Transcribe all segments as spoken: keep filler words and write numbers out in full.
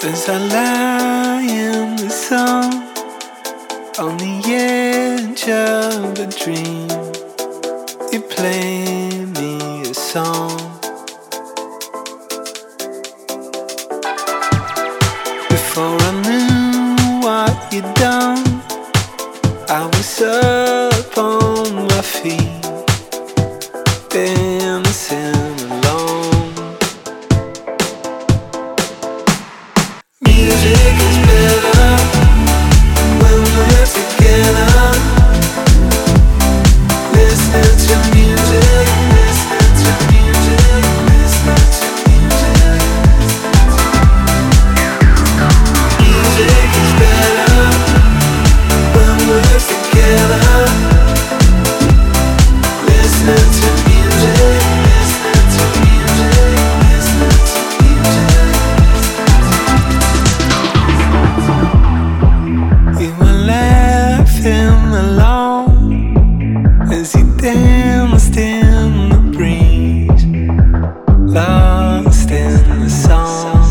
As I lie in the sun on the edge of a dream, you play me a song. Before I knew what you'd done, I was up on my feet, dancing alone. Music is better when we're together. Listening to music, listening to music, listening to music. Music is better when we're together. Listening to music, listening to music, listening to music. You were laughing along as you danced in the breeze, lost in the song.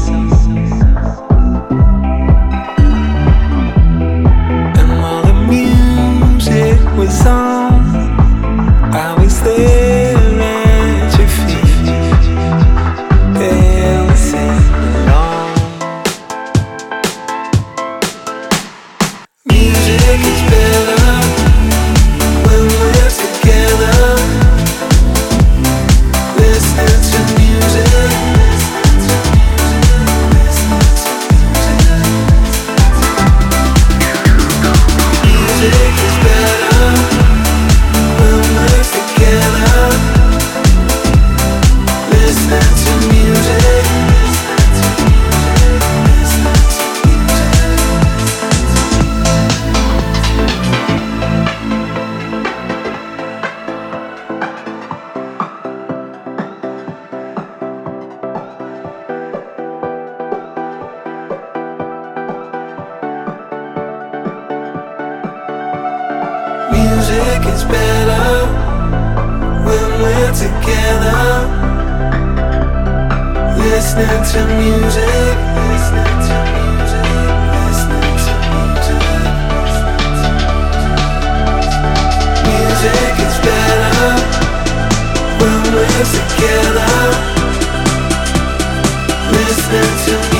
And while the music was on, I was there at your feet, dancing along. Music is better when we're together. Listening to music, listening to music. Music is better when we're together. Listening to music, listening to music. Music is better when we're together. Listening to music, listening to music, listening to music. Music is better when we're together. Listening to music.